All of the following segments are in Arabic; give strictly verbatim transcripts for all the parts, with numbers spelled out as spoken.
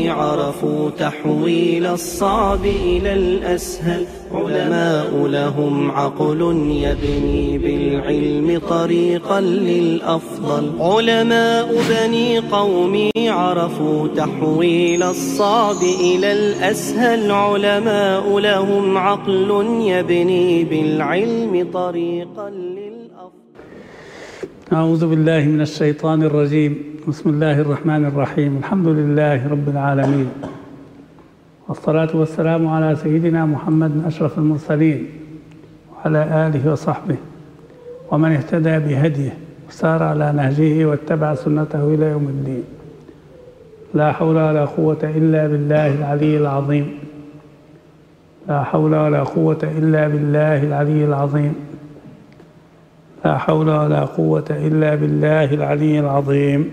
عرفوا تحويل الصعب إلى الأسهل. علماء لهم عقل يبني بالعلم طريقا للأفضل. علماء بني قومي عرفوا تحويل الصعب إلى الأسهل. علماء لهم عقل يبني بالعلم طريقا للأفضل. أعوذ بالله من الشيطان الرجيم. بسم الله الرحمن الرحيم. الحمد لله رب العالمين، والصلاة والسلام على سيدنا محمد أشرف المرسلين وعلى آله وصحبه ومن اهتدى بهديه وسار على نهجه واتبع سنته إلى يوم الدين. لا حول ولا قوة إلا بالله العلي العظيم. لا حول ولا قوة إلا بالله العلي العظيم. لا حول ولا قوة إلا بالله العلي العظيم.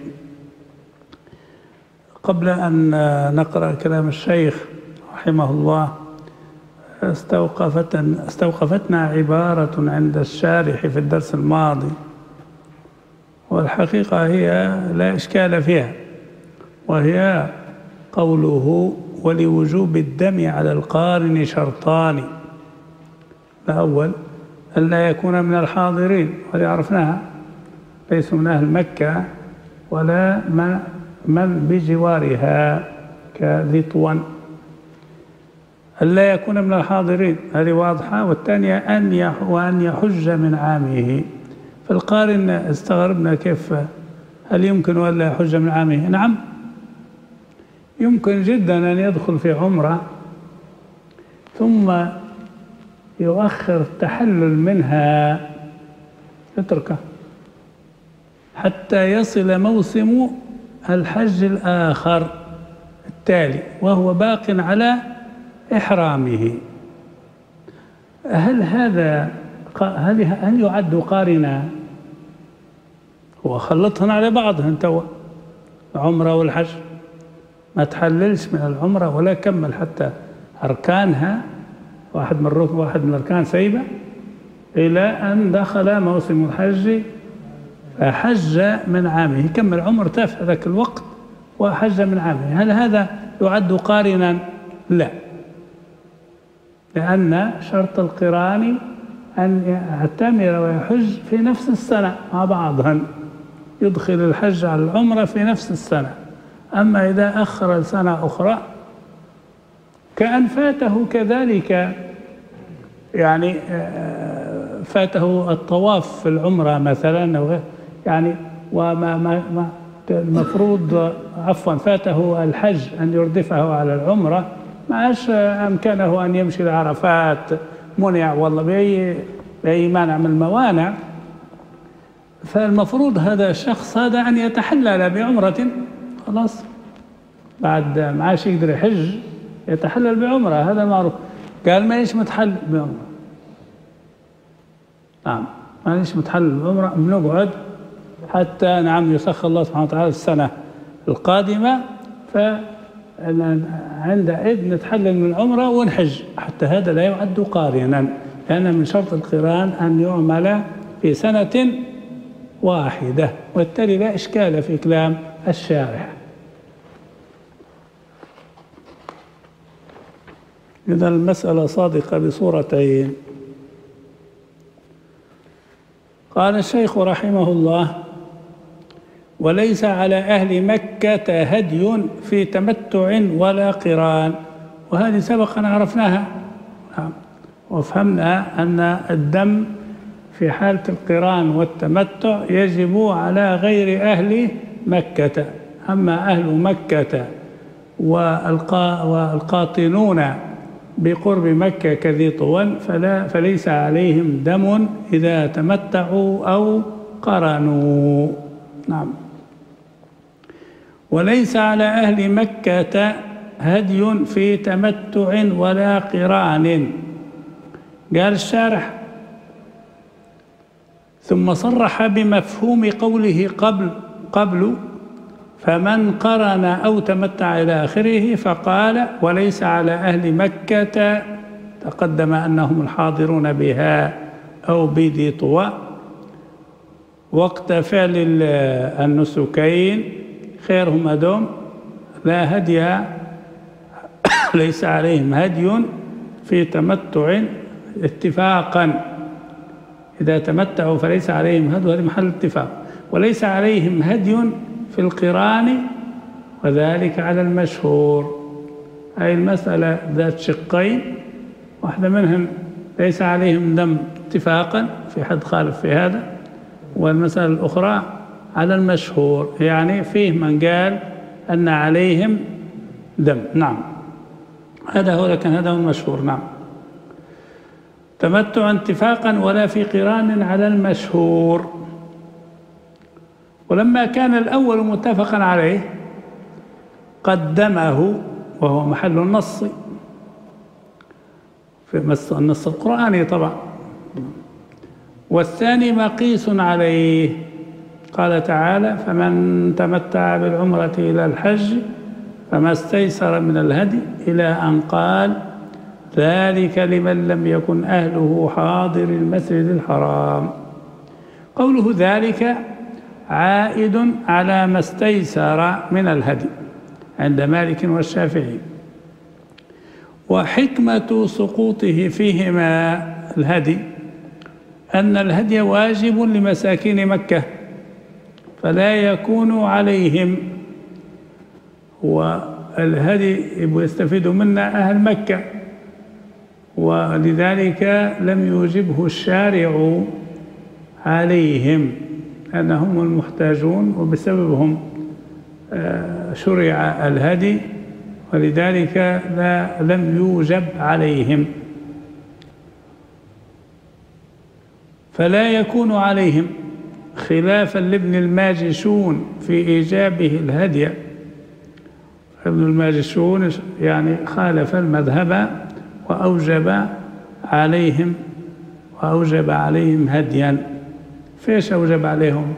قبل أن نقرأ كلام الشيخ رحمه الله، استوقفتنا, استوقفتنا عبارة عند الشارح في الدرس الماضي، والحقيقة هي لا إشكال فيها، وهي قوله: ولوجوب الدم على القارن شرطان. الأول ألا يكون من الحاضرين، وهذه عرفناها، ليس من أهل مكة ولا من بجوارها كذي طوان. ألا يكون من الحاضرين هذه واضحة. والثانية أن وأن يحج من عامه. فالقارن استغربنا كيف، هل يمكن ألا يحج من عامه؟ نعم يمكن جدا أن يدخل في عمرة ثم يؤخر التحلل منها، يتركه حتى يصل موسم الحج الآخر التالي وهو باق على إحرامه. هل هذا هل يعد قارنا؟ هو خلطهن على بعضهن توا، العمرة والحج، ما تحللش من العمرة ولا كمل حتى أركانها، واحد من الركن واحد من الأركان سيبة، إلى أن دخل موسم الحج فحج من عامه، كمل عمرته في ذاك الوقت وحج من عامه. هل هذا يعد قارنا؟ لا، لأن شرط القران أن يعتمر ويحج في نفس السنة مع بعضهن، يدخل الحج على العمرة في نفس السنة. أما إذا أخر سنة أخرى كأن فاته كذلك، يعني فاته الطواف في العمرة مثلا، أو يعني وما ما ما المفروض عفوا فاته الحج أن يردفه على العمرة، ما عادش أمكنه أن يمشي لعرفات، منع والله بأي بأي مانع من الموانع. فالمفروض هذا الشخص هذا أن يتحلل بعمرة، خلاص بعد ما عادش يقدر يحج يتحلل بعمرة، هذا معروف. قال ما ليش متحلل بعمرة، نعم ما ليش متحلل بعمرة، بنقعد حتى نعم يسخر الله سبحانه وتعالى السنة القادمة، فعندئذ نتحلل من العمرة ونحج. حتى هذا لا يعد قارنا، لأن من شرط القران أن يعمل في سنة واحدة، وبالتالي لا إشكال في كلام الشارح. إذا المسألة صادقة بصورتين. قال الشيخ رحمه الله: وليس على أهل مكة هدي في تمتع ولا قران. وهذه سبق أن عرفناها وفهمنا أن الدم في حالة القران والتمتع يجب على غير أهل مكة. أما أهل مكة والقاطنون بقرب مكة كذي طوى فلا فليس عليهم دم إذا تمتعوا أو قرنوا. نعم. وليس على أهل مكة هدي في تمتع ولا قران. قال الشارح: ثم صرح بمفهوم قوله قبل قبل فمن قرن أو تمتع إلى آخره، فقال: وليس على أهل مكة، تقدم أنهم الحاضرون بها أو بذي طوى، وقت فعل النسكين خيرهم أدوم لا هدي ليس عليهم هدي في تمتع اتفاقا. إذا تمتعوا فليس عليهم هدي، هذا محل اتفاق. وليس عليهم هدي في القران وذلك على المشهور. أي المسألة ذات شقين، واحدة منهم ليس عليهم دم اتفاقا، في حد خالف في هذا، والمسألة الأخرى على المشهور، يعني فيه من قال أن عليهم دم. نعم، هذا هو، لكن هذا هو المشهور. نعم، تمتع اتفاقا ولا في قران على المشهور. ولما كان الأول متفقا عليه قدمه، وهو محل النص في النص القرآني طبعا، والثاني مقيس عليه. قال تعالى: فمن تمتع بالعمرة إلى الحج فما استيسر من الهدي، إلى أن قال: ذلك لمن لم يكن أهله حاضر المسجد الحرام. قوله ذلك عائد على ما استيسر من الهدي عند مالك والشافعي. وحكمة سقوطه فيهما الهدي أن الهدي واجب لمساكين مكة، فلا يكون عليهم، والهدي يستفيد منا أهل مكة، ولذلك لم يوجبه الشارع عليهم، أنهم المحتاجون وبسببهم شرع الهدي، ولذلك لا لم يوجب عليهم. فلا يكون عليهم، خلافا لابن الماجشون في إيجابه الهدي. ابن الماجشون يعني خالف المذهب وأوجب عليهم وأوجب عليهم هديا. فيش أوجب عليهم؟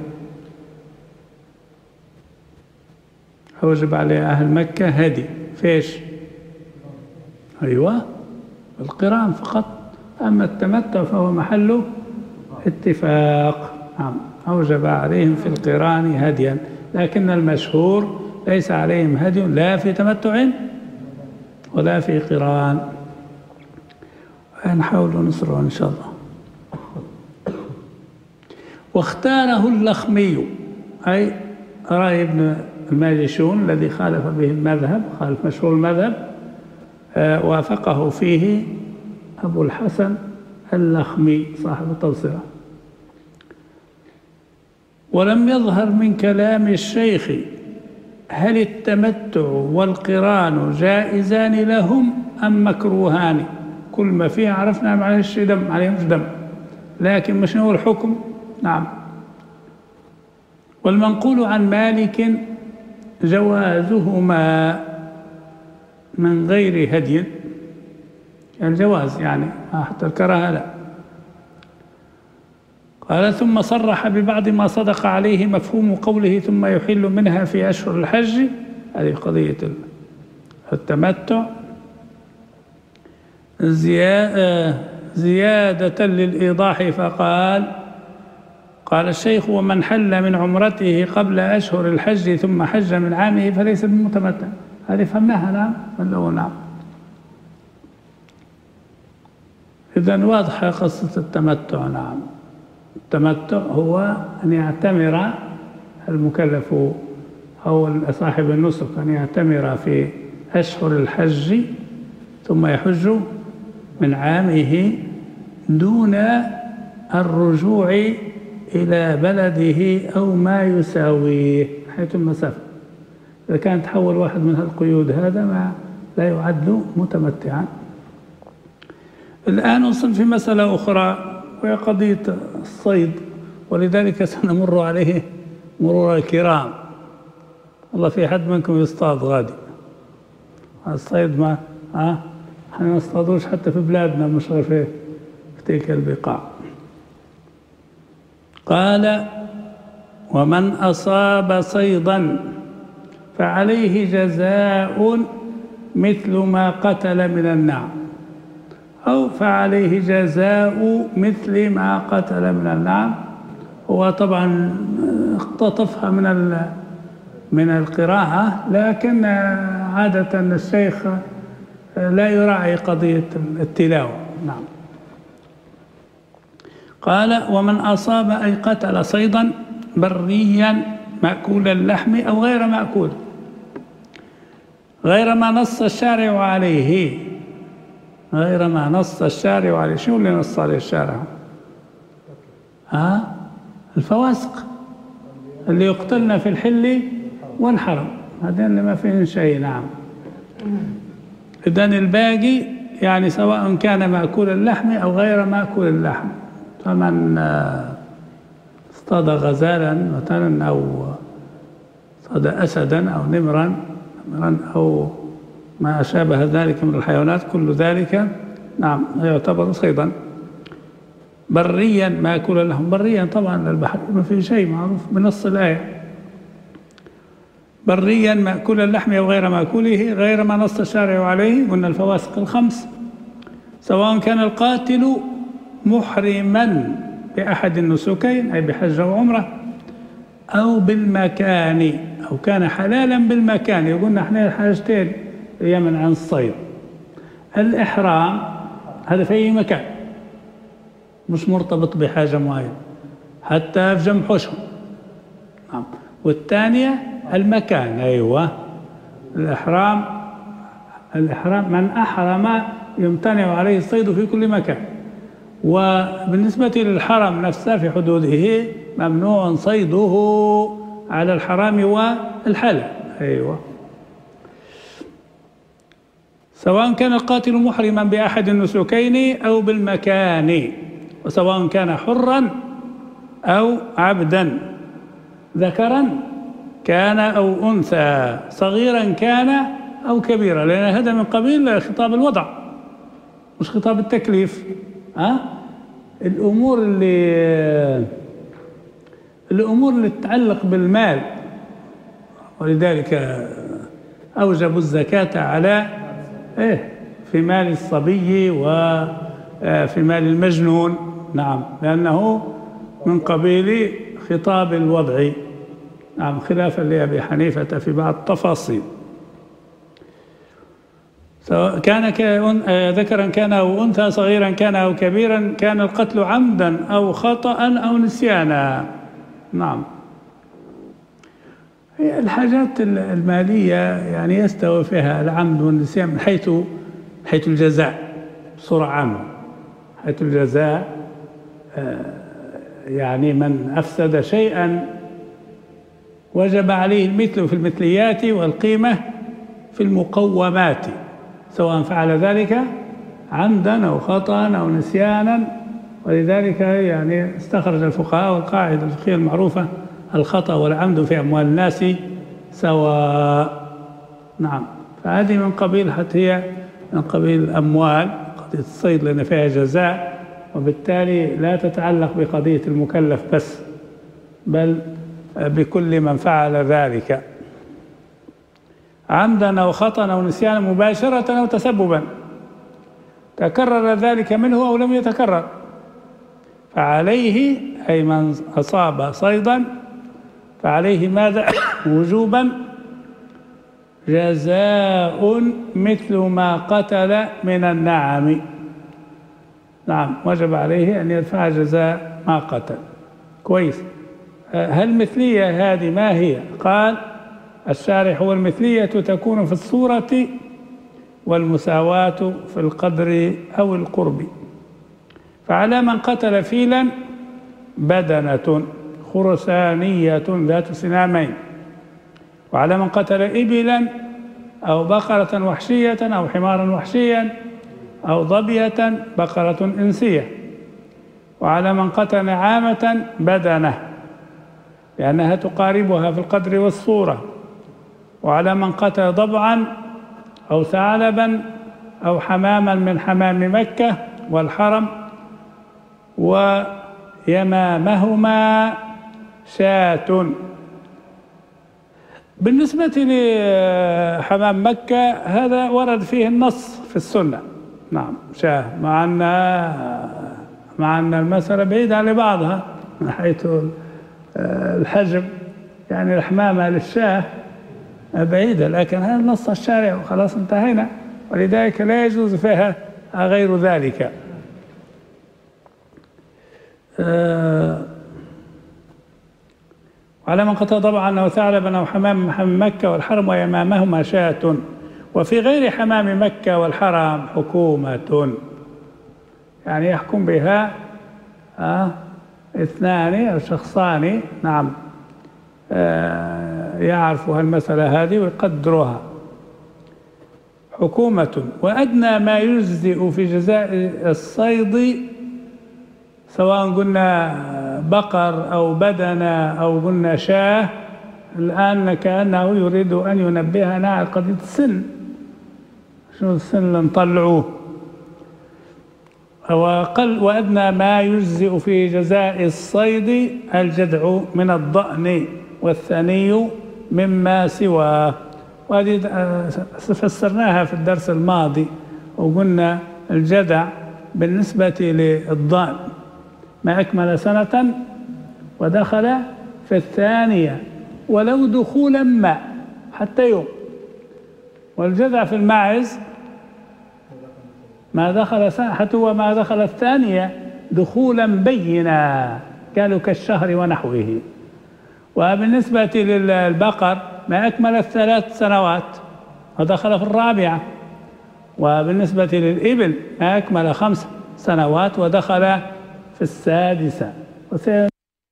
أوجب على أهل مكة هدي. فيش؟ أيوة، القران فقط. أما التمتع فهو محله اتفاق. نعم، أوجب عليهم في القران هديا، لكن المشهور ليس عليهم هدي لا في تمتع ولا في قران. نحاول نصره إن شاء الله. واختاره اللخمي، أي رأي ابن الماجشون الذي خالف به المذهب، خالف مشهور المذهب، آه وافقه فيه أبو الحسن اللخمي صاحب التوصية. ولم يظهر من كلام الشيخ هل التمتع والقران جائزان لهم أم مكروهان. كل ما فيه عرفنا معلش دم عليهم دم، لكن مش هو الحكم. نعم. والمنقول عن مالك جوازهما من غير هدي، يعني جواز، يعني حتى الكراهة لا. قال: ثم صرح ببعض ما صدق عليه مفهوم قوله ثم يحل منها في أشهر الحج، هذه قضية التمتع، زيادة للإيضاح، فقال: قال الشيخ: ومن حل من عمرته قبل أشهر الحج ثم حج من عامه فليس بمتمتع. هذه فهمناها. نعم ولا نعم؟ إذن واضحة قصة التمتع. نعم، التمتع هو أن يعتمر المكلف أو صاحب النسك أن يعتمر في أشهر الحج ثم يحج من عامه دون الرجوع إلى بلده أو ما يساويه حيث المسافة. إذا كان تحول واحد من هالقيود هذا ما لا يعد متمتعا. الآن وصل في مسألة أخرى وهي قضية الصيد، ولذلك سنمر عليه مرور الكرام. والله في حد منكم يصطاد غادي. الصيد ما ها احنا ما نصطادوش حتى في بلادنا، مش غير في تلك البقاع. قال: ومن أصاب صيدا فعليه جزاء مثل ما قتل من النعم، أو فعليه جزاء مثل ما قتل من النعم. هو طبعا اقتطفها من من القراءة، لكن عادة الشيخ لا يراعي قضية التلاوة. نعم. قال ومن أصاب أي قتل صيدا بريا مأكول اللحم أو غير مأكول غير ما نص الشارع عليه، غير ما نص الشارع عليه. شو اللي نص عليه الشارع؟ ها؟ الفواسق اللي يقتلن في الحل والحرم، هذين اللي ما فيهن شيء. نعم. إذن الباقي يعني سواء كان مأكول اللحم أو غير مأكول اللحم. فمن اصطاد غزالا مثلا أو اصطاد أسدا أو نمرا أو ما شابه ذلك من الحيوانات، كل ذلك نعم يعتبر صيدا بريا مأكول اللحم. بريا طبعا البحر ما فيه شيء معروف بنص الآية. بريا مأكول اللحم أو غير مأكوله غير ما نص الشارع عليه. قلنا الفواسق الخمس. سواء كان القاتل محرما بأحد النسكين أي بحج أو عمرة أو بالمكان، أو كان حلالا بالمكان. يقولنا احنا الحاجتين هي من عن الصيد. الإحرام هذا في أي مكان مش مرتبط بحاجة معينة، حتى في جنب حشم. نعم. والثانية المكان. أيوة الإحرام، الإحرام من أحرم يمتنع عليه الصيد في كل مكان. وبالنسبة للحرم نفسه في حدوده ممنوع صيده على الحرام والحلال. أيوة. سواء كان القاتل محرما بأحد النسكين أو بالمكان، وسواء كان حرا أو عبدا، ذكرا كان أو أنثى، صغيرا كان أو كبيرا، لأن هذا من قبيل خطاب الوضع مش خطاب التكليف. ها؟ الأمور اللي الأمور اللي تتعلق بالمال، ولذلك أوجبوا الزكاة على إيه في مال الصبي وفي مال المجنون. نعم، لأنه من قبيل خطاب الوضع. نعم، خلافا لأبي حنيفة في بعض التفاصيل. سواء كان ذكرا كان أو أنثى، صغيرا كان أو كبيرا، كان القتل عمدا أو خطأ أو نسيانا. نعم. هي الحاجات المالية يعني يستوي فيها العمد والنسيان من حيث حيث الجزاء بصورة عامة. حيث الجزاء يعني من أفسد شيئا وجب عليه المثل في المثليات والقيمة في المقومات، سواء فعل ذلك عمدا أو خطأ أو نسيانا. ولذلك يعني استخرج الفقهاء والقاعدة الفقهية المعروفة: الخطأ والعمد في أموال الناس سواء. نعم. فهذه من قبيل، حتى هي من قبيل الأموال، قضية الصيد لأن فيها جزاء، وبالتالي لا تتعلق بقضية المكلف بس، بل بكل من فعل ذلك عمدا أو خطأ أو نسيانا مباشرة أو تسببا، تكرر ذلك منه أو لم يتكرر، فعليه أي من أصاب صيدا فعليه ماذا؟ وجوبا جزاء مثل ما قتل من النعم. نعم، وجب عليه أن يدفع جزاء ما قتل. كويس. هل المثلية هذه ما هي؟ قال الشارح: والمثلية تكون في الصورة والمساواة في القدر أو القرب. فعلى من قتل فيلا بدنة خرسانية ذات سنامين، وعلى من قتل إبلا أو بقرة وحشية أو حمارا وحشيا أو ظبية بقرة إنسية، وعلى من قتل نعامة بدنة لأنها تقاربها في القدر والصورة، وعلى من قتل ضبعا أو ثعلبا أو حماما من حمام مكة والحرم ويمامهما شاة. بالنسبة لحمام مكة هذا ورد فيه النص في السنة. نعم، شاة، مع أن مع أن المسألة بعيدة عن بعضها من حيث الحجم، يعني الحمامة للشاه بعيدة، لكن هذا نص الشارع وخلاص انتهينا. ولذلك لا يجوز فيها غير ذلك. أه وعلى من قطع طبعا أنه ثعلبا أو حمام حمام مكة والحرم ويمامهما شاة، وفي غير حمام مكة والحرم حكومة، يعني يحكم بها آه اثنان أو شخصان، نعم، آه يعرفوا المسألة هذه ويقدروها. حكومة. وأدنى ما يجزئ في جزاء الصيد، سواء قلنا بقر أو بدنة أو قلنا شاه، الآن كأنه يريد أن ينبهنا على قضية السن. شنو السن اللي نطلعوه؟ وقل وأدنى ما يجزئ في جزاء الصيد الجدع من الضأن والثني مما سواه. وهذه فسرناها في الدرس الماضي وقلنا الجدع بالنسبة للضأن ما أكمل سنة ودخل في الثانية ولو دخولا ما حتى يوم. والجدع في الماعز ما دخل سنة حتى هو ما دخل الثانية دخولا بينا، قالوا كالشهر ونحوه. وبالنسبة للبقر ما أكمل الثلاث سنوات ودخل في الرابعة. وبالنسبة للإبل ما أكمل خمس سنوات ودخل في السادسة. وسيزيد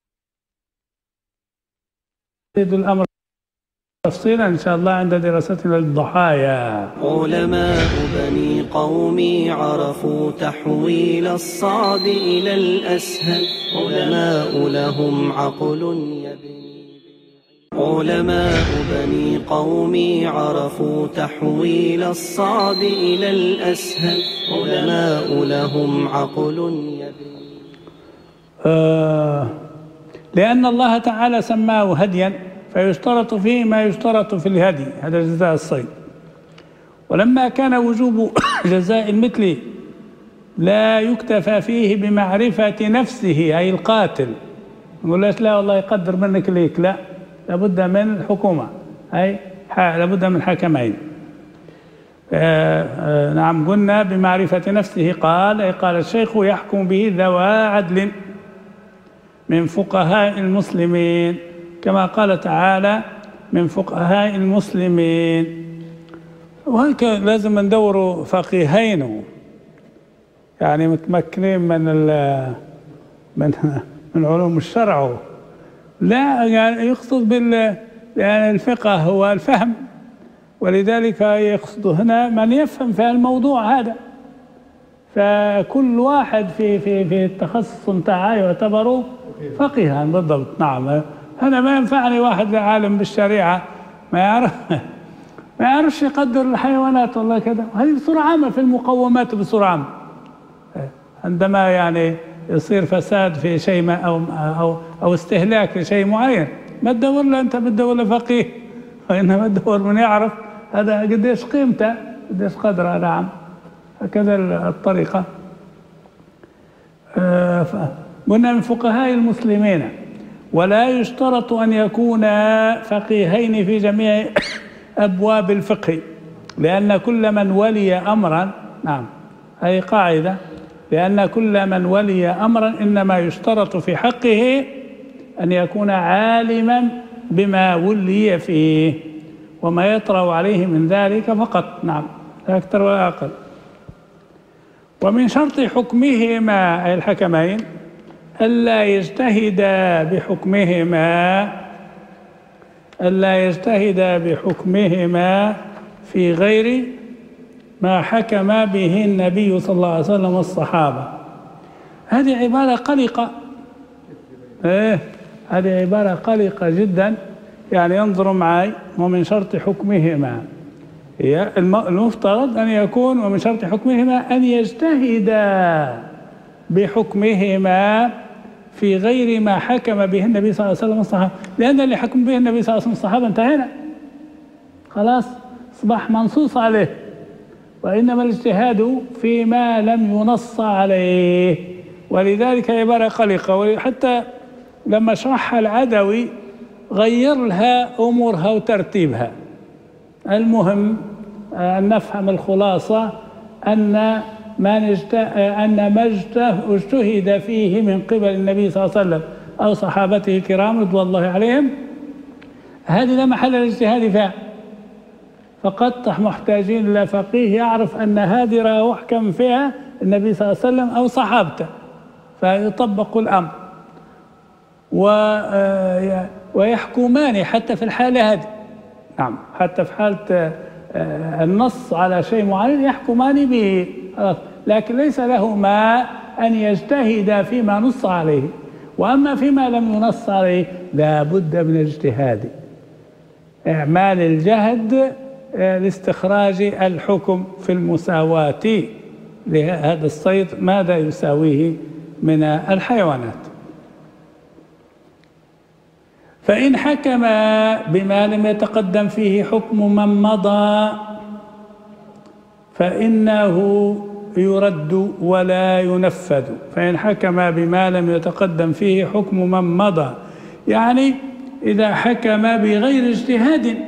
الأمر تفصيلا إن شاء الله عند دراستنا للضحايا. علماء بني قومي عرفوا تحويل الصعب إلى الأسهل، علماء لهم عقل يبني. علماء بني قومي عرفوا تحويل الصعب إلى الأسهل، علماء لهم عقل يبني. آه لأن الله تعالى سماه هديا، فيشترط فيه ما يشترط في الهدي، هذا جزاء الصيد. ولما كان وجوب جزاء المثل لا يكتفى فيه بمعرفة نفسه أي القاتل، نقول له لا والله يقدر منك ليك، لا، لابد من الحكومة، أي لابد من حكمين. آه آه نعم، قلنا بمعرفة نفسه، قال أي قال الشيخ يحكم به ذوى عدل من فقهاء المسلمين، كما قال تعالى من فقهاء المسلمين. وهيك لازم ندوروا فقيهين يعني متمكنين من من من علوم الشرع، لا يعني يقصد بال يعني الفقه هو الفهم، ولذلك يقصد هنا من يفهم في الموضوع هذا. فكل واحد في في في التخصص بتاعه يعتبر فقيها بالضبط. نعم، هذا ما ينفعني واحد عالم بالشريعة ما يعرف ما يعرفش يقدر الحيوانات والله كذا. هذه بصورة عامة في المقومات بصورة عامة، عندما يعني يصير فساد في شيء ما أو أو أو استهلاك لشيء معين، ما تدور له أنت، بتدور له فقيه، وإنما تدور من يعرف هذا قديش قيمته قديش قدره. نعم، هكذا الطريقة. قلنا من فقهاء المسلمين، ولا يشترط أن يكونا فقيهين في جميع أبواب الفقه، لأن كل من ولي أمرا، نعم هذه قاعدة، لأن كل من ولي أمرا إنما يشترط في حقه أن يكون عالما بما ولي فيه وما يطرأ عليه من ذلك فقط. نعم، لا أكثر ولا أقل. ومن شرط حكمهما أي الحكمين ألا يجتهدا بحكمهما ألا يجتهدا بحكمهما في غير ما حكم به النبي صلى الله عليه وسلم والصحابة. هذه عبارة قلقة، إيه هذه عبارة قلقة جدا، يعني انظروا معي. ومن شرط حكمهما، هي المفترض أن يكون ومن شرط حكمهما أن يجتهدا بحكمهما في غير ما حكم به النبي صلى الله عليه وسلم والصحابة، لأن اللي حكم به النبي صلى الله عليه وسلم والصحابة انتهينا خلاص، أصبح منصوص عليه. وإنما الاجتهاد فيما لم ينص عليه، ولذلك عبارة قلقة. وحتى لما شرحها العدوي غير لها أمورها وترتيبها. المهم أن نفهم الخلاصة أن ما أن ما اجتهد فيه من قبل النبي صلى الله عليه وسلم أو صحابته الكرام رضوان الله عليهم، هذه لا محل الاجتهاد فيها، فقد محتاجين إلى فقيه يعرف أن هذه راه أحكم فيها النبي صلى الله عليه وسلم أو صحابته، فيطبق الأمر ويحكمان حتى في الحالة هذه. نعم، حتى في حالة النص على شيء معين يحكمان به، لكن ليس لهما أن يجتهدا فيما نص عليه، وأما فيما لم ينص عليه لا بد من الاجتهاد، إعمال الجهد لاستخراج الحكم في المساواة لهذا الصيد ماذا يساويه من الحيوانات. فإن حكم بما لم يتقدم فيه حكم من مضى فإنه يرد ولا ينفذ. فإن حكم بما لم يتقدم فيه حكم من مضى، يعني إذا حكم بغير اجتهاد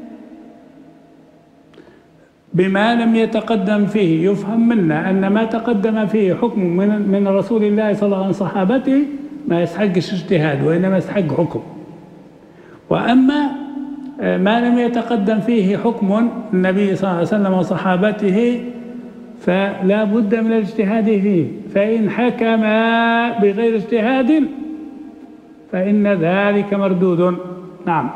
بما لم يتقدم فيه، يفهم منا أن ما تقدم فيه حكم من من رسول الله صلى الله عليه وسلم صحابته ما يستحقش اجتهاد، وإنما يستحق حكم. وأما ما لم يتقدم فيه حكم النبي صلى الله عليه وسلم وصحابته فلا بد من الاجتهاد فيه. فإن حكم بغير اجتهاد فإن ذلك مردود. نعم،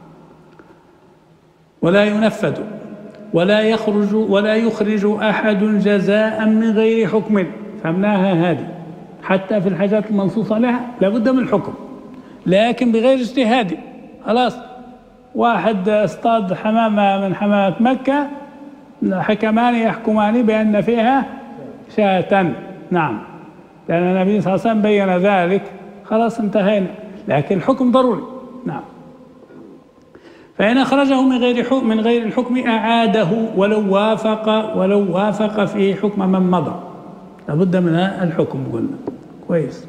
ولا ينفذ ولا يخرج ولا يخرج أحد جزاء من غير حكم. فهمناها هذه، حتى في الحاجات المنصوصة لها لابد من الحكم، لكن بغير اجتهاد. خلاص، واحد اصطاد حمامة من حمامات مكة، حكمان يحكمان بأن فيها شاة. نعم، لأن النبي صلى الله عليه وسلم بين ذلك، خلاص انتهينا، لكن الحكم ضروري. نعم، فإن أخرجه من غير حكم من غير الحكم أعاده ولو وافق ولو وافق فيه حكم من مضى، لابد من الحكم. قلنا كويس.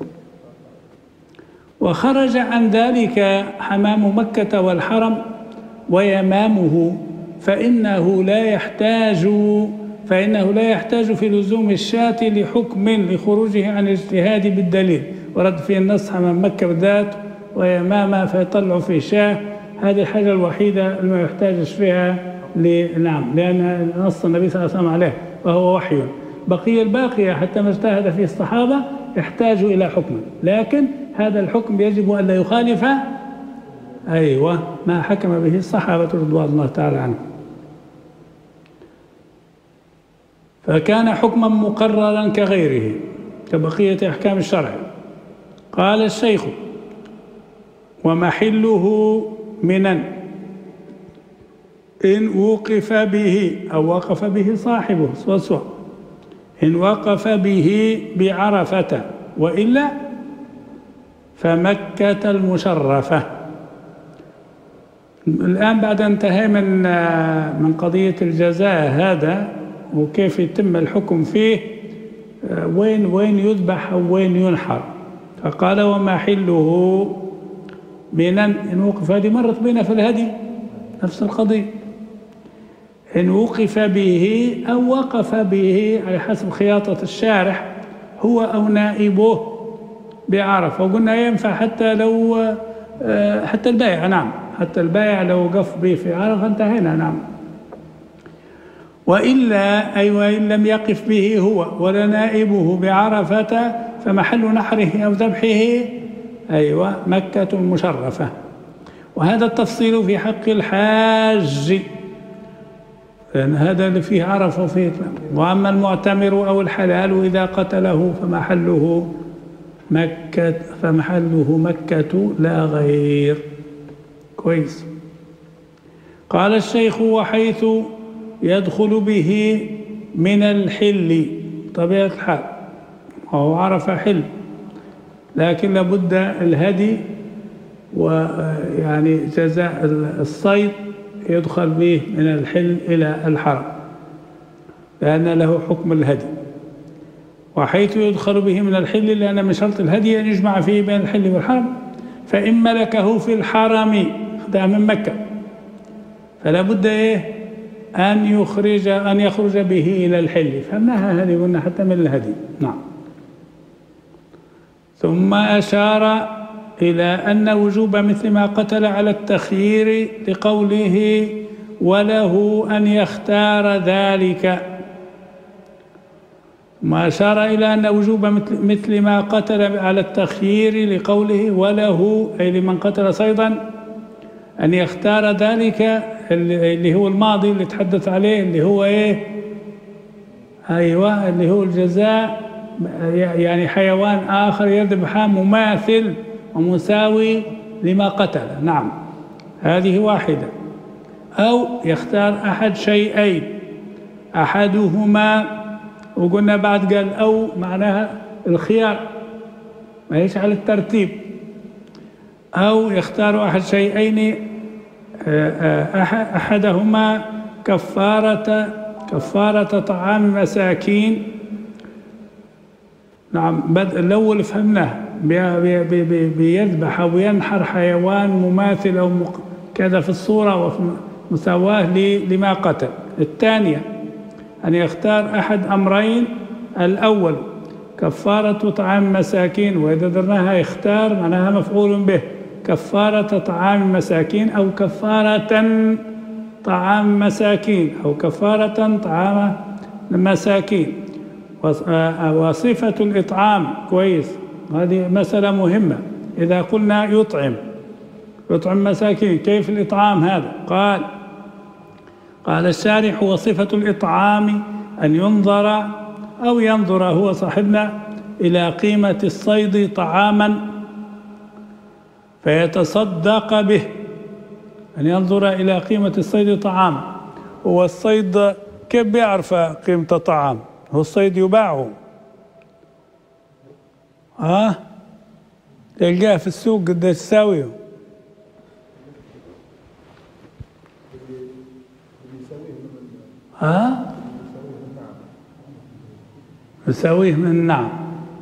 وخرج عن ذلك حمام مكة والحرم ويمامه فإنه لا يحتاج فإنه لا يحتاج في لزوم الشاة لحكم لخروجه عن الاجتهاد بالدليل. ورد فيه النص حمام مكة بالذات ويمامه فيطلع في شاه، هذه الحاجة الوحيدة اللي ما يحتاجش فيها ل... نعم، لأن نص النبي صلى الله عليه وسلم عليه وهو وحي. بقية الباقية حتى ما اجتهد فيه الصحابة يحتاجوا إلى حكم، لكن هذا الحكم يجب أن لا يخالف أيوة ما حكم به الصحابة رضوان الله تعالى عنهم. فكان حكما مقررا كغيره كبقية أحكام الشرع. قال الشيخ: ومحله منن إن وقف به أو وقف به صاحبه سواء إن وقف به بعرفة، وإلا فمكة المشرفة. الآن بعد انتهى من من قضية الجزاء هذا وكيف يتم الحكم فيه، وين وين يذبح أو وين ينحر. فقال: ومحله منن إن وقف، هذه مرت بنا في الهدي نفس القضية، إن وقف به أو وقف به على حسب خياطة الشارح هو أو نائبه بعرفة. وقلنا ينفع حتى لو حتى البائع، نعم، حتى البائع لو وقف به في عرفة انتهينا. نعم، وإلا أي أيوة وإن لم يقف به هو ولا نائبه بعرفة فمحل نحره أو ذبحه أيوة مكة المشرفة. وهذا التفصيل في حق الحاج، لأن هذا اللي فيه عرفة وفيه. وأما المعتمر أو الحلال إذا قتله فمحله مكة فمحله مكة لا غير. كويس. قال الشيخ: وحيث يدخل به من الحل، طبيعة الحال وهو عرف حل، لكن لابد الهدي ويعني جزاء الصيد يدخل به من الحل إلى الحرم لأن له حكم الهدي. وحيث يدخل به من الحل، لأن من شرط الهدي أن يجمع فيه بين الحل والحرم. فإن ملكه في الحرم، خدها من مكة، فلا بد إيه أن يخرج أن يخرج به إلى الحل. فهمناها هذه، قلنا حتى من الهدي. نعم. ثم أشار إلى أن وجوب مثل ما قتل على التخيير لقوله وله أن يختار ذلك. ما أشار إلى أن وجوب مثل ما قتل على التخيير لقوله وله، أي لمن قتل صيدا، أن يختار ذلك اللي هو الماضي اللي تحدث عليه، اللي هو إيه؟ أيوة، اللي هو الجزاء، يعني حيوان آخر يذبح مماثل ومساوي لما قتل. نعم، هذه واحدة. أو يختار أحد شيئين أحدهما، وقلنا بعد قال أو معناها الخيار، ما هيش على الترتيب. أو يختار أحد شيئين أحدهما كفارة كفارة طعام مساكين. نعم، بدء الأول فهمناه، بيذبح أو ينحر حيوان مماثل أو كذا في الصورة وفي مساواة لما قتل. الثانية أن يختار أحد أمرين، الأول كفارة طعام مساكين، وإذا درناها يختار معناها مفعول به، كفارة طعام مساكين أو كفارة طعام مساكين أو كفارة طعام مساكين. وصفة الإطعام، كويس، هذه مسألة مهمة. إذا قلنا يطعم يطعم مساكين، كيف الإطعام هذا؟ قال قال الشارح وصفة الإطعام أن ينظر أو ينظر هو صاحبنا إلى قيمة الصيد طعاما فيتصدق به. أن ينظر إلى قيمة الصيد طعاما. هو الصيد كيف بيعرف قيمة الطعام؟ هو الصيد يباع، ها تلقاه في السوق قديش يساويه؟ ها يساويه من النعم.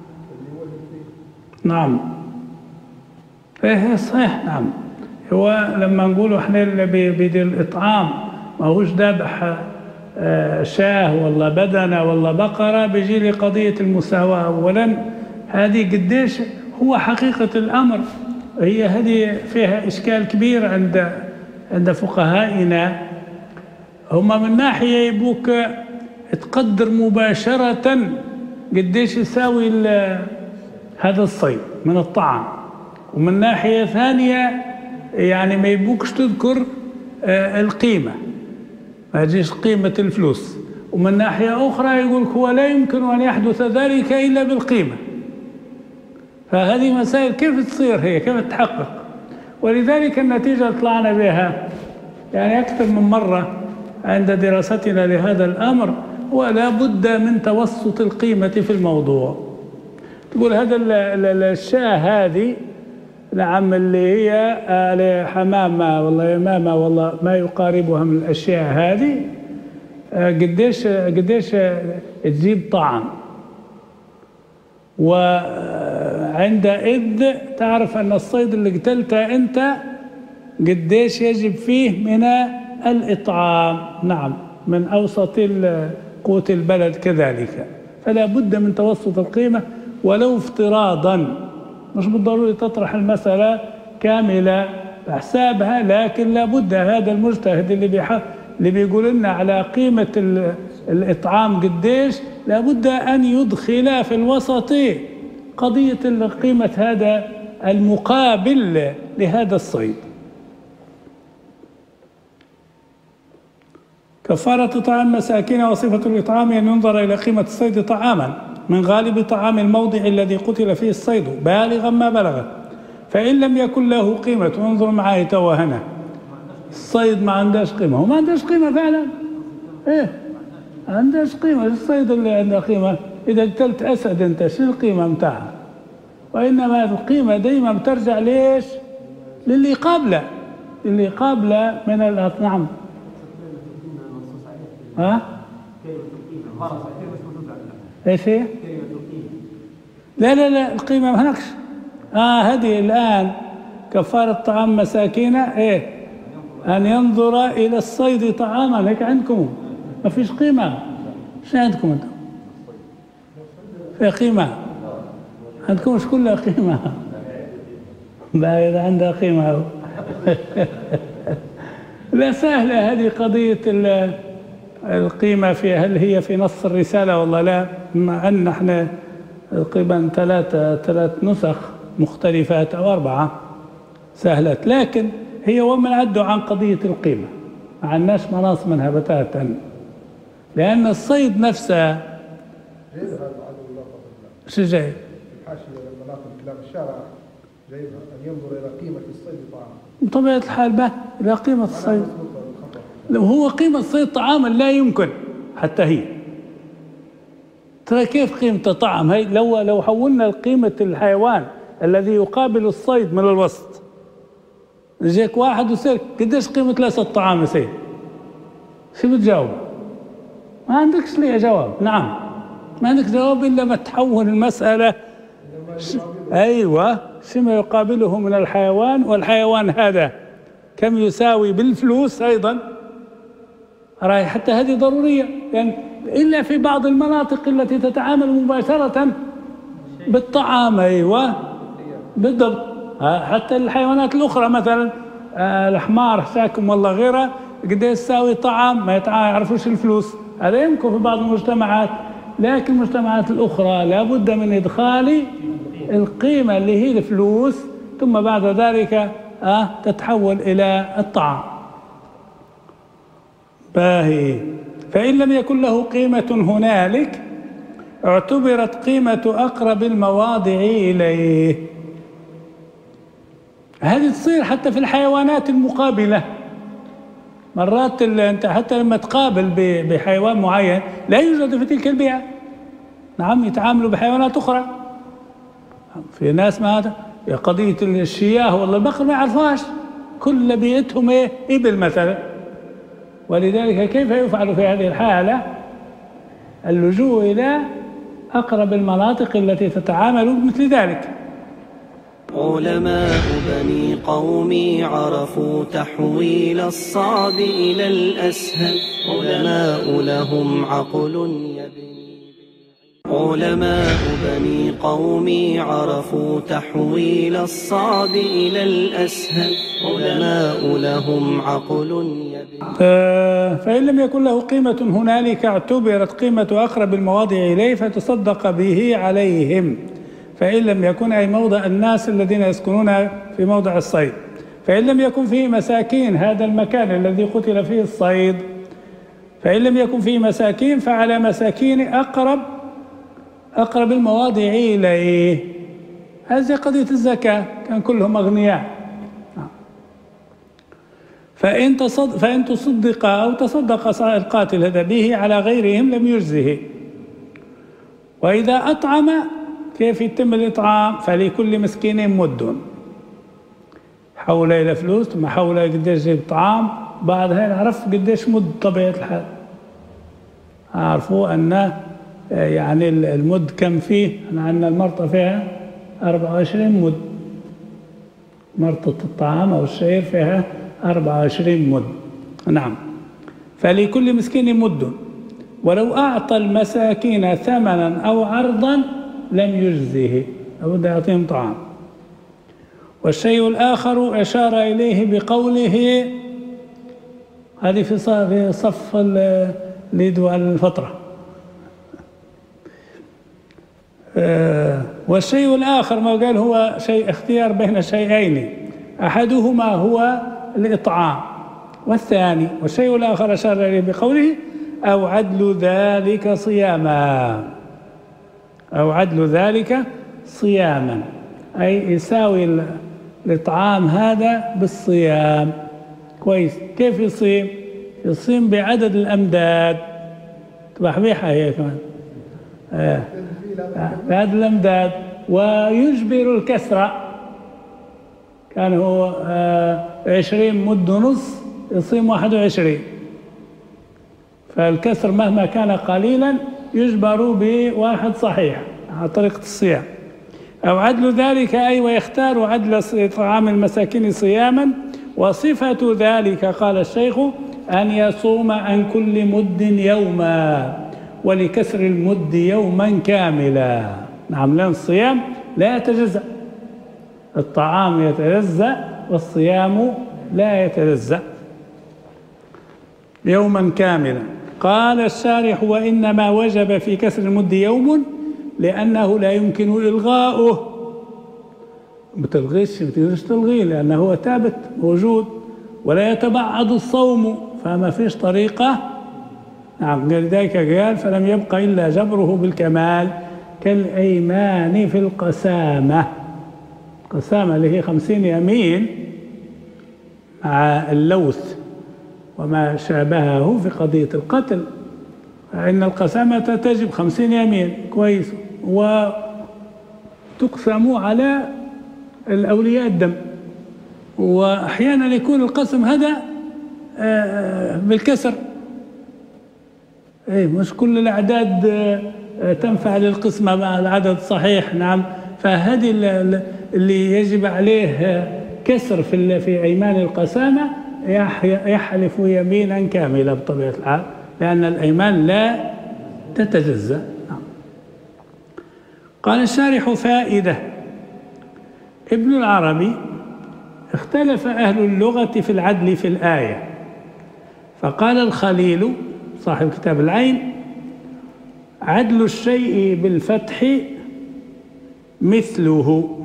نعم، فهي صحيح. نعم، هو لما نقولوا احنا اللي بيدير الإطعام ما هوش ذبح شاه ولا بدنة ولا بقرة، بيجي لي قضية المساواة. أولا هذه قديش هو حقيقة الأمر، هي هذه فيها إشكال كبير عند عند فقهائنا. هم من ناحية يبوك تقدر مباشرة قديش يساوي هذا الصيد من الطعام، ومن ناحية ثانية يعني ما يبوكش تذكر القيمة، ما تجيش قيمة الفلوس. ومن ناحية أخرى يقولك هو لا يمكن أن يحدث ذلك إلا بالقيمة. فهذه مسائل كيف تصير، هي كيف تتحقق؟ ولذلك النتيجة طلعنا بها يعني أكثر من مرة عند دراستنا لهذا الأمر، ولا بد من توسط القيمة في الموضوع. تقول هذا الشاة هذه، نعم، اللي هي حمامة والله يمامة والله ما يقاربها من الأشياء هذه، قديش قديش تجيب طعم. وعندئذ تعرف أن الصيد اللي قتلته أنت قديش يجب فيه من الإطعام. نعم، من أوسط قوت البلد كذلك. فلا بد من توسط القيمة ولو افتراضا، مش بالضروري تطرح المسألة كاملة بحسابها، لكن لا بد هذا المجتهد اللي بيح اللي بيقول لنا على قيمة الإطعام قديش، لا بد أن يدخل في الوسط قضية قيمة هذا المقابل لهذا الصيد. كفارة طعام مساكين. وصفة الإطعام أن ينظر إلى قيمة الصيد طعاما من غالب طعام الموضع الذي قتل فيه الصيد بالغا ما بلغ، فإن لم يكن له قيمة، وانظر معي توهنا، الصيد ما عندهش قيمة، هو ما عندهش قيمة فعلا. ايه ما عندهش قيمة الصيد اللي عنده قيمة. إذا قتلت أسد أنت شو القيمة متاعها؟ وإنما القيمة دايما بترجع ليش؟ للي قابله، اللي قابله من الأطعام. ها؟ ايش هي؟ لا لا لا القيمة ما هناكش. اه هذه الآن كفارة طعام مساكين ايه؟ أن ينظر إلى الصيد طعاما. هيك عندكم ما فيش قيمة. شو عندكم أنتم؟ في قيمة عندكم؟ مش كلها قيمة. بقى إذا عندها قيمة. لا سهلة هذه قضية القيمة، في هل هي في نص الرسالة والله لا، مع أن احنا تقريبا ثلاثة ثلاث نسخ مختلفات أو أربعة سهلت، لكن هي ومن عدوا عن قضية القيمة ما عندناش مناص منها بتاتا، لأن الصيد نفسه شو جاي؟ الحاشية لما ناخذ كلام الشارع جايبها أن ينظر إلى قيمة الصيد طعاما. بطبيعة الحال به إلى قيمة الصيد، لو هو قيمة الصيد طعاما لا يمكن حتى هي. ترى كيف قيمة الطعام هي؟ لو لو حولنا قيمة الحيوان الذي يقابل الصيد من الوسط، يجيك واحد ويسألك قديش قيمة ليس الطعام يا سيد؟ شو بتجاوب؟ ما عندكش ليه جواب. نعم ما عندك جواب إلا ما تحول المسألة ش... أيوة شما يقابله من الحيوان، والحيوان هذا كم يساوي بالفلوس أيضا. رأي حتى هذه ضرورية، يعني إلا في بعض المناطق التي تتعامل مباشرة بالطعام. أيوة بالضبط. حتى الحيوانات الأخرى مثلا الحمار حشاكم والله غيرها قديش يساوي طعام ما يعرفوش الفلوس. هذا يمكن في بعض المجتمعات، لكن المجتمعات الأخرى لابد من إدخال القيمة اللي هي الفلوس، ثم بعد ذلك آه تتحول إلى الطعام. باهي. فإن لم يكن له قيمة هنالك اعتبرت قيمة أقرب المواضع إليه. هذه تصير حتى في الحيوانات المقابلة. مرات أنت حتى لما تقابل بحيوان معين لا يوجد في تلك البيئة، نعم يتعاملوا بحيوانات أخرى. في ناس ما هذا قضية الشياه والله البقر ما يعرفوهاش، كل بيئتهم إيه؟ إبل مثلا. ولذلك كيف يفعل في هذه الحالة؟ اللجوء إلى أقرب المناطق التي تتعامل بمثل ذلك. علماء بني قومي عرفوا تحويل الصعب إلى الأسهل، علماء لهم عقل يبني. علماء بني قومي عرفوا تحويل الصعب إلى الأسهل، علماء لهم عقل يبني. فإن لم يكن له قيمة هنالك اعتبرت قيمة أقرب المواضع إليه فتصدق به عليهم. فإن لم يكن أي موضع الناس الذين يسكنون في موضع الصيد. فإن لم يكن فيه مساكين، هذا المكان الذي قتل فيه الصيد، فإن لم يكن فيه مساكين فعلى مساكين أقرب أقرب المواضع إليه. هذه قضية الزكاة، كان كلهم أغنياء. فإن تصدق, فإن تصدق أو تصدق القاتل هذا به على غيرهم لم يجزه. وإذا أطعم، كيف يتم الإطعام؟ فلكل مسكين مد، حول إلى فلوس ثم حول قديش يجيب طعام، بعدها نعرف قديش مد طبيعة الحال. عرفوا أن يعني المد كم فيه؟ عندنا المرطة فيها أربعة وعشرين مد، مرطة الطعام أو الشعير فيها أربعة وعشرين مد. نعم. فلكل مسكين مد، ولو أعطى المساكين ثمنا أو عرضا لم يجزه، لابد يعطيهم طعام. والشيء الآخر أشار إليه بقوله، هذه في صف لدواء الفطرة. والشيء الآخر ما قال هو شيء اختيار بين شيئين، أحدهما هو الإطعام، والثاني والشيء الآخر أشار إليه بقوله أو عدل ذلك صياما، أو عدل ذلك صياما، أي يساوي الإطعام هذا بالصيام. كويس. كيف يصيم؟ يصيم بعدد الأمداد، تبحبيحة هي كمان آه. بعدد الأمداد، ويجبر الكسرة. كان هو آه عشرين مد ونص، يصيم واحد وعشرين، فالكسر مهما كان قليلا يجبر بواحد صحيح على طريقة الصيام. أو عدل ذلك أي ويختار عدل طعام المساكين صياما وصفة ذلك قال الشيخ أن يصوم عن كل مد يوما، ولكسر المد يوما كاملا. نعم، لأن الصيام لا يتجزأ، الطعام يتجزأ والصيام لا يتجزأ. يوما كاملا. قال الشارح: وإنما وجب في كسر المد يوم لأنه لا يمكن إلغاؤه. ما تلغيش، ما تقدرش تلغيه لأنه هو ثابت موجود، ولا يتبعض الصوم، فما فيش طريقة. نعم، لذلك قال: فلم يبق إلا جبره بالكمال كالأيمان في القسامة. القسامة اللي هي خمسين يمين مع اللوث وما شابهه في قضية القتل، فإن القسامة تجب خمسين يمين كويس، وتقسم على الأولياء الدم. وأحيانا يكون القسم هذا بالكسر، إيه مش كل الأعداد تنفع للقسمة مع العدد الصحيح. نعم، فهذه اللي يجب عليه كسر في في أيمان القسامة يحلف يمينا كاملة بطبيعة الحال، لأن الأيمان لا تتجزأ. نعم. قال الشارح: فائدة. ابن العربي: اختلف أهل اللغة في العدل في الآية، فقال الخليل صاحب كتاب العين: عدل الشيء بالفتح مثله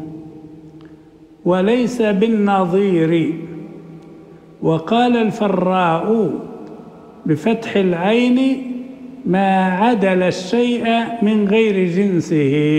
وليس بالنظير. وقال الفراء بفتح العين: ما عدل الشيء من غير جنسه،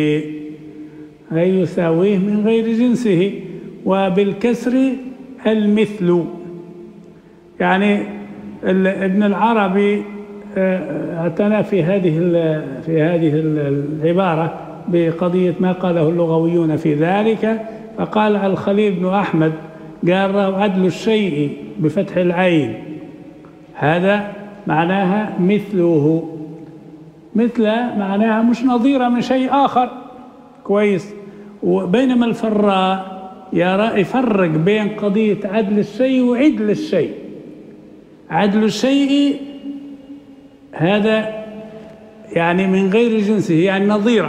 أي يساويه من غير جنسه. وبالكسر المثل. يعني ابن العربي اعتنى في هذه في هذه العبارة بقضية ما قاله اللغويون في ذلك، فقال على الخليل بن أحمد قال: عدل الشيء بفتح العين هذا معناها مثله، مثل معناها مش نظيرة من شيء آخر كويس. وبينما الفراء يرى يفرق بين قضية عدل الشيء وعدل الشيء. عدل الشيء هذا يعني من غير جنسه، يعني نظيرة،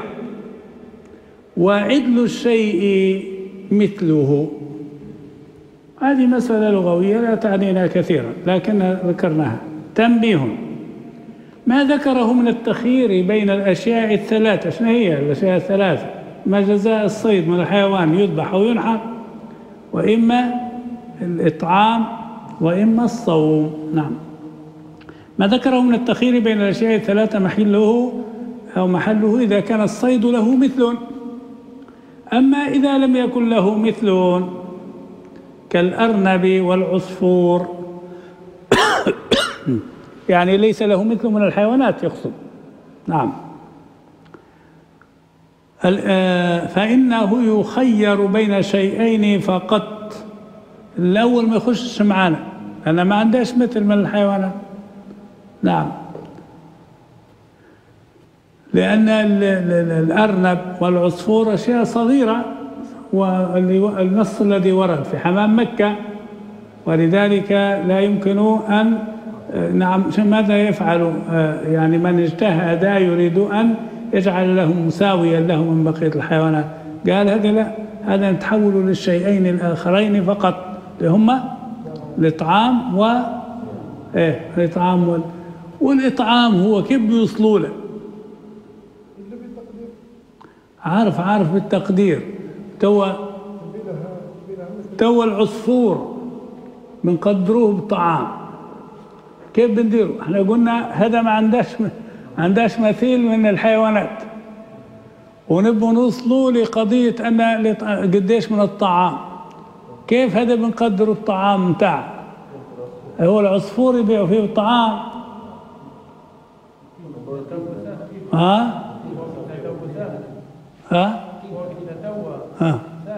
وعدل الشيء مثله. هذه مسألة لغوية لا تعنينا كثيرا لكن ذكرناها. تنبيه: ما ذكره من التخيير بين الأشياء الثلاثة. شنو هي الأشياء الثلاثة؟ ما جزاء الصيد من الحيوان يذبح أو ينحر، وإما الإطعام، وإما الصوم. نعم. ما ذكره من التخيير بين الأشياء الثلاثة محله أو محله إذا كان الصيد له مثل. أما إذا لم يكن له مثل كالأرنب والعصفور يعني ليس له مثل من الحيوانات يقصد. نعم. فإنه يخير بين شيئين فقط. الأول ما يخشش معانا أنا ما عندهاش مثل من الحيوانات. نعم، لأن الأرنب والعصفور أشياء صغيرة، والنص الذي ورد في حمام مكة، ولذلك لا يمكن أن نعم ماذا يفعل يعني من اجتهد يريد أن يجعل له مساويا له من بقية الحيوانات. قال هذا لا، هذا نتحول للشيئين الآخرين فقط، هما الإطعام و إيه الإطعام وال... والإطعام هو كيف بيوصلوا له؟ عارف عارف بالتقدير. توا توا العصفور بنقدروه بالطعام، كيف بنديره؟ احنا قلنا هذا ما عندهاش ما عندهاش مثيل من الحيوانات، ونبغى نوصلوا لقضية أن قديش من الطعام. كيف هذا بنقدر الطعام متاعه؟ هو العصفور يبيعوا فيه الطعام. ها ها ها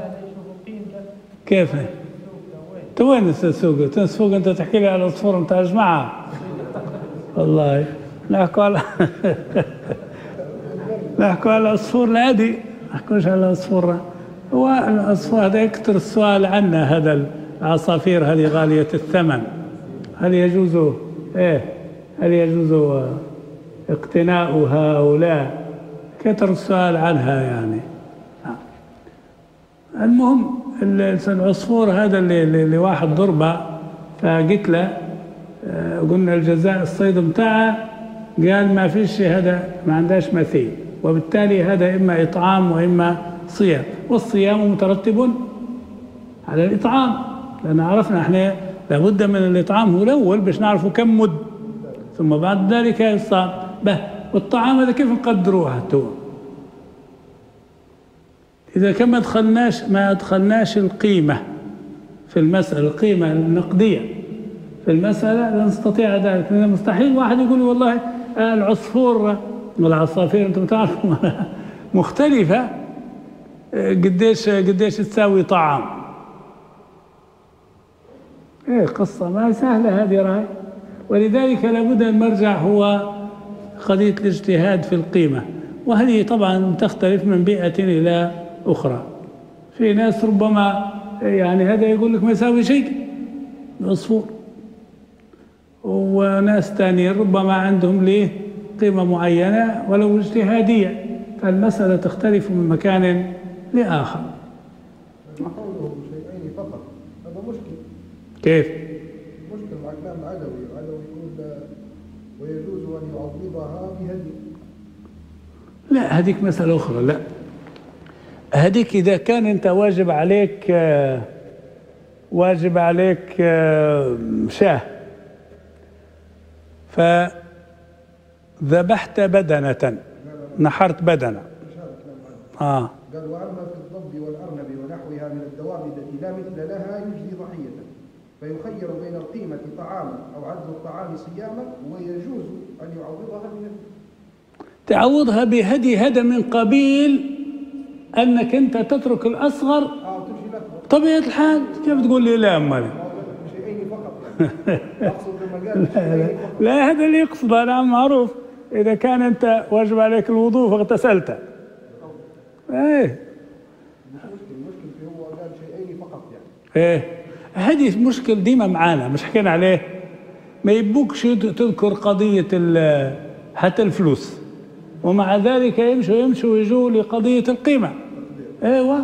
كيف توين السوق تنسفوق انت تحكي لي على العصفور نتاع الجماعه والله نحكوا على نحكوا على العصفور العادي، نحكوش على العصفور. هو العصفور هذا يكثر السؤال عنه، هذا العصافير هذه غالية الثمن، هل يجوز إيه هل يجوز اقتناؤها أو لا؟ كثر السؤال عنها يعني. المهم العصفور هذا اللي, اللي واحد ضربه فقلت له قلنا الجزاء الصيد بتاعه، قال ما فيش، هذا ما عندهاش مثيل، وبالتالي هذا إما إطعام وإما صيام، والصيام مترتب على الإطعام، لأن عرفنا احنا لابد من الإطعام هو الأول باش نعرفوا كم مد، ثم بعد ذلك الصام. به والطعام هذا كيف نقدروها تو؟ إذا كان ما دخلناش ما دخلناش القيمة في المسألة، القيمة النقدية في المسألة، لا نستطيع ذلك. مستحيل واحد يقول والله العصفور والعصافير أنتم تعرفوا مختلفة، قديش قديش تساوي طعام. إيه قصة ما سهلة هذه راي، ولذلك لابد المرجع هو قضية الاجتهاد في القيمة، وهذه طبعا تختلف من بيئة إلى أخرى. في ناس ربما يعني هذا يقول لك ما يساوي شيء العصفور، وناس ثانيين ربما عندهم له قيمة معينة ولو اجتهادية، فالمسألة تختلف من مكان لآخر. قوله شيئين فقط هذا مشكل. كيف؟ مشكل مع كلام العدوي، العدوي يقول ويجوز أن يعوضها بهدي. لا هذيك مسألة أخرى. لا هذيك إذا كان أنت واجب عليك واجب عليك شاه فذبحت بدنة، نحرت بدنة. آه. قال وأما في الضب والأرنب ونحوها من الدواب التي لا مثل لها يجزي ضحية، فيخير بين القيمة طعاما أو عدل الطعام صياما، ويجوز أن يعوضها بهدي. تعوضها بهدي، هذا من قبيل أنك أنت تترك الأصغر. آه تمشي الأكبر. طبيعة الحال كيف تقول لي لا أمالي؟ شيئين فقط يعني. أقصد لما قال لا, لا هذا اللي يقصده أنا معروف. إذا كان أنت واجب عليك الوضوء فاغتسلت. إيه. المشكل في هو قال شيئين فقط يعني. إيه هذه مشكل ديما معانا، مش حكينا عليه. ما يبوكش تذكر قضية حتى الفلوس، ومع ذلك يمشوا يمشوا ويجوا لقضية القيمة. ايوه.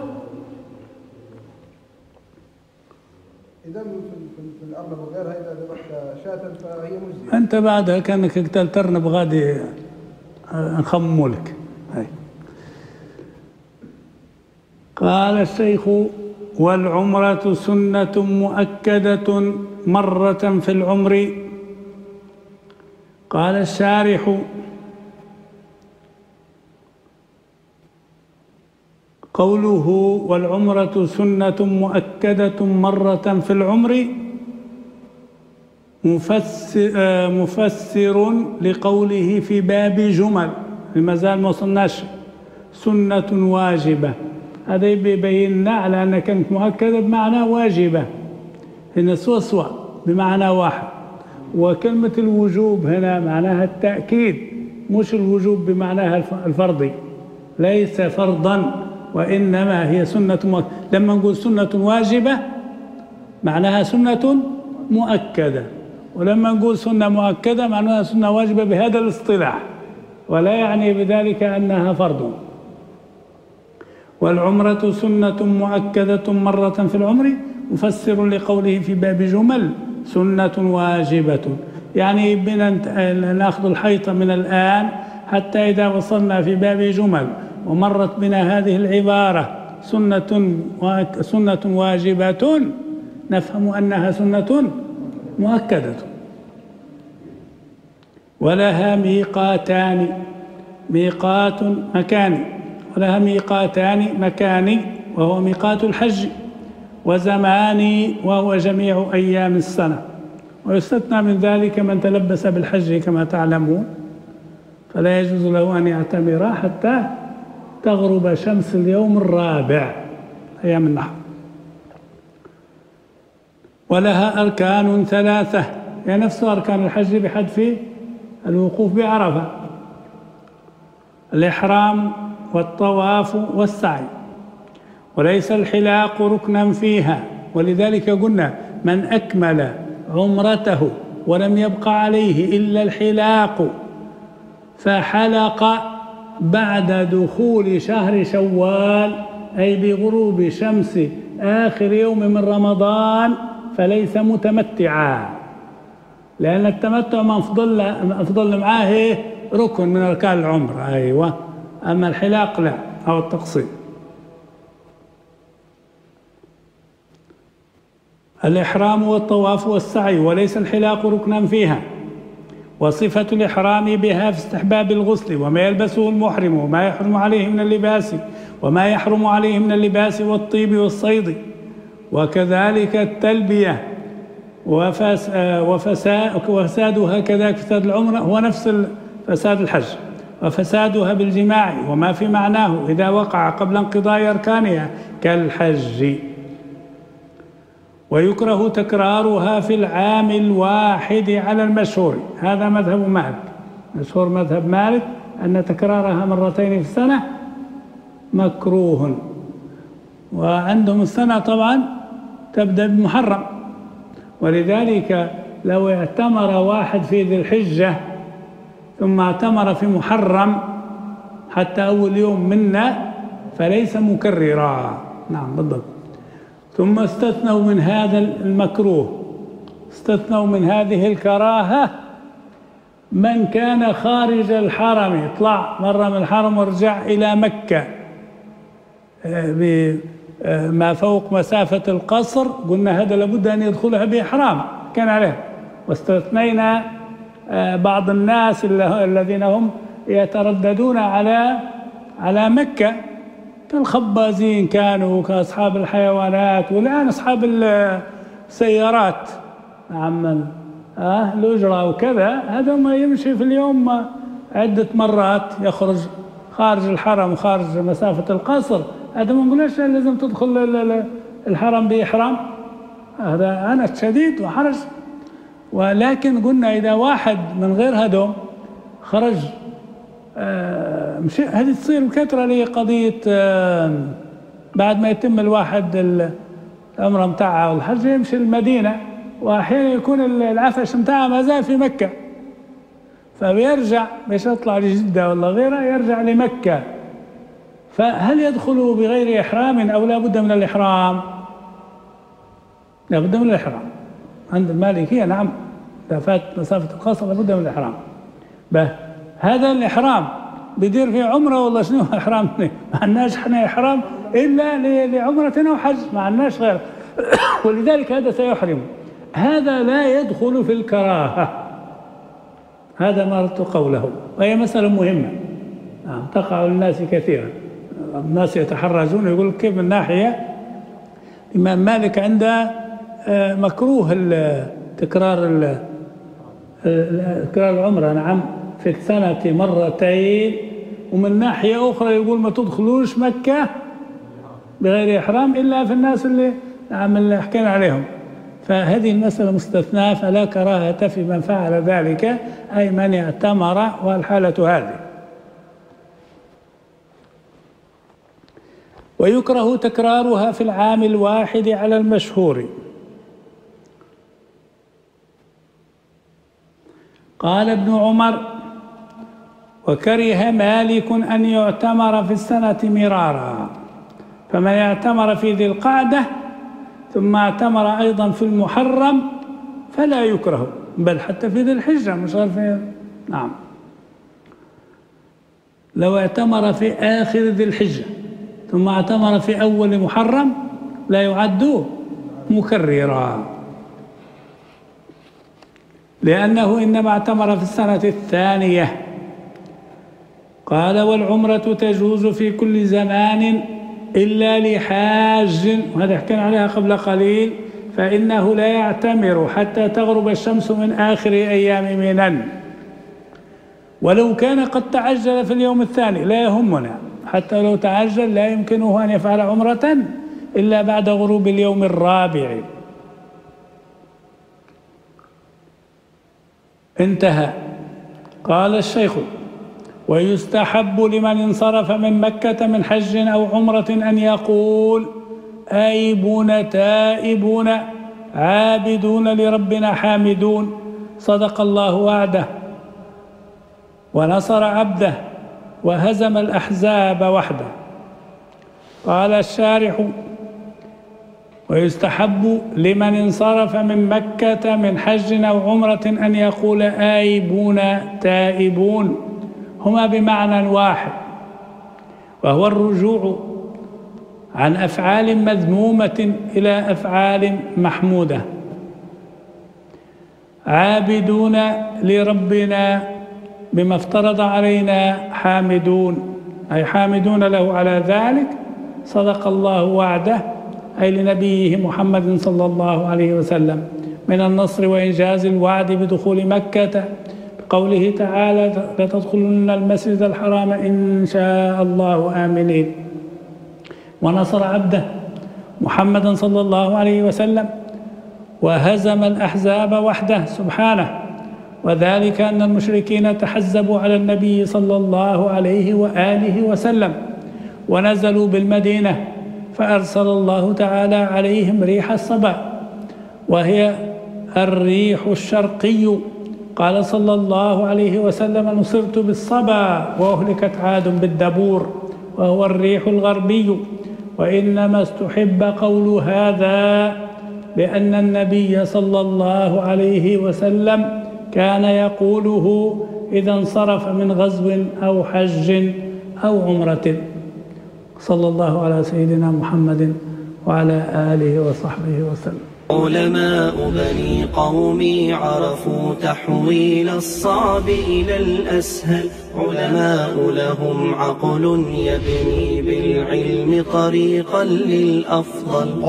إذا في الأرنب وغيرها إذا ذبحت شاة فهي مجزية. أنت بعدها كأنك قتلت أرنب غادي نخمموا لك. قال الشيخ والعمرة سنة مؤكدة مرة في العمر. قال الشارح قوله والعمرة سنة مؤكدة مرة في العمر مفسر, مفسر لقوله في باب جمل، ما زال ما وصلناش سنة واجبة. هذا يبين على أنها كانت مؤكدة بمعنى واجبة، هنا سوا سوا بمعنى واحد، وكلمة الوجوب هنا معناها التأكيد، مش الوجوب بمعناها الفرضي، ليس فرضا وإنما هي سنة مؤكدة. لما نقول سنة واجبة معناها سنة مؤكدة، ولما نقول سنة مؤكدة معناها سنة واجبة بهذا الاصطلاح، ولا يعني بذلك أنها فرض. والعمرة سنة مؤكدة مرة في العمر مفسر لقوله في باب جمل سنة واجبة، يعني بنا نأخذ الحيطة من الآن حتى إذا وصلنا في باب جمل ومرت بنا هذه العبارة سنة سنة واجبة نفهم أنها سنة مؤكدة. ولها ميقاتان، ميقات مكاني، ولها ميقاتان مكاني وهو ميقات الحج، وزماني وهو جميع أيام السنة. ويستثنى من ذلك من تلبس بالحج كما تعلمون، فلا يجوز له أن يعتمر حتى تغرب شمس اليوم الرابع أيام النحر. ولها أركان ثلاثة، هي نفس أركان الحج بحذف الوقوف بعرفة: الإحرام والطواف والسعي. وليس الحلاق ركنا فيها، ولذلك قلنا من أكمل عمرته ولم يبق عليه إلا الحلاق فحلق بعد دخول شهر شوال أي بغروب شمس آخر يوم من رمضان فليس متمتعا، لأن التمتع ما أفضل معاه ركن من أركان العمرة. أيوة، أما الحلاق لا، أو التقصير. الإحرام والطواف والسعي، وليس الحلاق ركنا فيها. وصفة الإحرام بها في استحباب الغسل وما يلبسه المحرم وما يحرم عليه من اللباس وما يحرم عليه من اللباس والطيب والصيد، وكذلك التلبية وفسادها كذلك فساد العمرة هو نفس فساد الحج، وفسادها بالجماع وما في معناه إذا وقع قبل انقضاء أركانها كالحج. ويكره تكرارها في العام الواحد على المشهور، هذا مذهب مالك، مشهور مذهب مالك أن تكرارها مرتين في السنة مكروه. وعندهم السنة طبعا تبدأ بمحرم، ولذلك لو اعتمر واحد في ذي الحجة ثم اعتمر في محرم حتى أول يوم منا فليس مكررا. نعم بالضبط. ثم استثنوا من هذا المكروه، استثنوا من هذه الكراهة من كان خارج الحرم، يطلع مرة من الحرم ورجع إلى مكة بما فوق مسافة القصر، قلنا هذا لابد أن يدخلها بإحرام كان عليه. واستثنينا بعض الناس الذين هم يترددون على على مكة كالخبازين كانوا، كأصحاب الحيوانات، والآن أصحاب السيارات نعم آه الأجرة وكذا، هذا ما يمشي في اليوم عدة مرات، يخرج خارج الحرم وخارج مسافة القصر، هذا ما نقولش لازم تدخل الحرم بإحرام، هذا عنت شديد وحرج. ولكن قلنا إذا واحد من غير هدوم خرج آه مش هذه تصير بكثرة لقضية آه بعد ما يتم الواحد العمرة متاعها والحج يمشي المدينة، وأحيانا يكون العفش متاعها ما زال في مكة، فبيرجع مش يطلع لجدة ولا غيرها، يرجع لمكة، فهل يدخل بغير إحرام أو لا بد من الإحرام؟ لا بد من الإحرام عند المالكية. نعم إذا فات مسافة القصر لا بد من الإحرام. به هذا الإحرام بدير في عمرة ولا شنو إحرام؟ ما عندناش احنا إحرام إلا لعمرة أو حج، ما عندناش غير ولذلك هذا سيحرم، هذا لا يدخل في الكراهة، هذا ما أردت قوله. وهي مسألة مهمة نعم تقع للناس كثيرا، الناس يتحرجون يقول كيف من ناحية الإمام مالك عنده مكروه تكرار تكرار العمرة نعم في السنة مرتين، ومن ناحية أخرى يقول ما تدخلوش مكة بغير إحرام إلا في الناس اللي نعم اللي حكينا عليهم، فهذه المسألة مستثناة، فلا كراهة في من فعل ذلك أي من اعتمر، والحالة هذه. ويكره تكرارها في العام الواحد على المشهور. قال ابن عمر: وكره مالك أن يعتمر في السنة مرارا، فمن اعتمر في ذي القعدة ثم اعتمر أيضا في المحرم فلا يكره، بل حتى في ذي الحجة مش غير في نعم لو اعتمر في آخر ذي الحجة ثم اعتمر في أول محرم لا يعد مكررا، لأنه إنما اعتمر في السنة الثانية. قال: والعمرة تجوز في كل زمان إلا لحاج، وهذا حكينا عليها قبل قليل، فإنه لا يعتمر حتى تغرب الشمس من آخر أيام منى، ولو كان قد تعجل في اليوم الثاني لا يهمنا، حتى لو تعجل لا يمكنه أن يفعل عمرة إلا بعد غروب اليوم الرابع. انتهى. قال الشيخ: ويستحب لمن انصرف من مكة من حج أو عمرة أن يقول: آيبون تائبون عابدون لربنا حامدون. صدق الله وعده ونصر عبده وهزم الأحزاب وحده. قال الشارح: ويستحب لمن انصرف من مكة من حج أو عمرة أن يقول آيبون تائبون، هما بمعنى واحد، وهو الرجوع عن أفعال مذمومة إلى أفعال محمودة. عابدون لربنا بما افترض علينا حامدون، أي حامدون له على ذلك. صدق الله وعده، أي لنبيه محمد صلى الله عليه وسلم، من النصر وإنجاز الوعد بدخول مكة بقوله تعالى: لتدخلن المسجد الحرام إن شاء الله آمنين. ونصر عبده محمدا صلى الله عليه وسلم وهزم الأحزاب وحده سبحانه، وذلك أن المشركين تحزبوا على النبي صلى الله عليه وآله وسلم ونزلوا بالمدينة، فأرسل الله تعالى عليهم ريح الصبا، وهي الريح الشرقي. قال صلى الله عليه وسلم: نصرت بالصبا وأهلكت عاد بالدبور، وهو الريح الغربي. وإنما استحب قول هذا لأن النبي صلى الله عليه وسلم كان يقوله إذا انصرف من غزو أو حج أو عمرة. صلى الله على سيدنا محمد وعلى آله وصحبه وسلم. علماء بني قومي عرفوا تحويل الصعب إلى الأسهل. علماء لهم عقل يبني بالعلم طريقا للأفضل.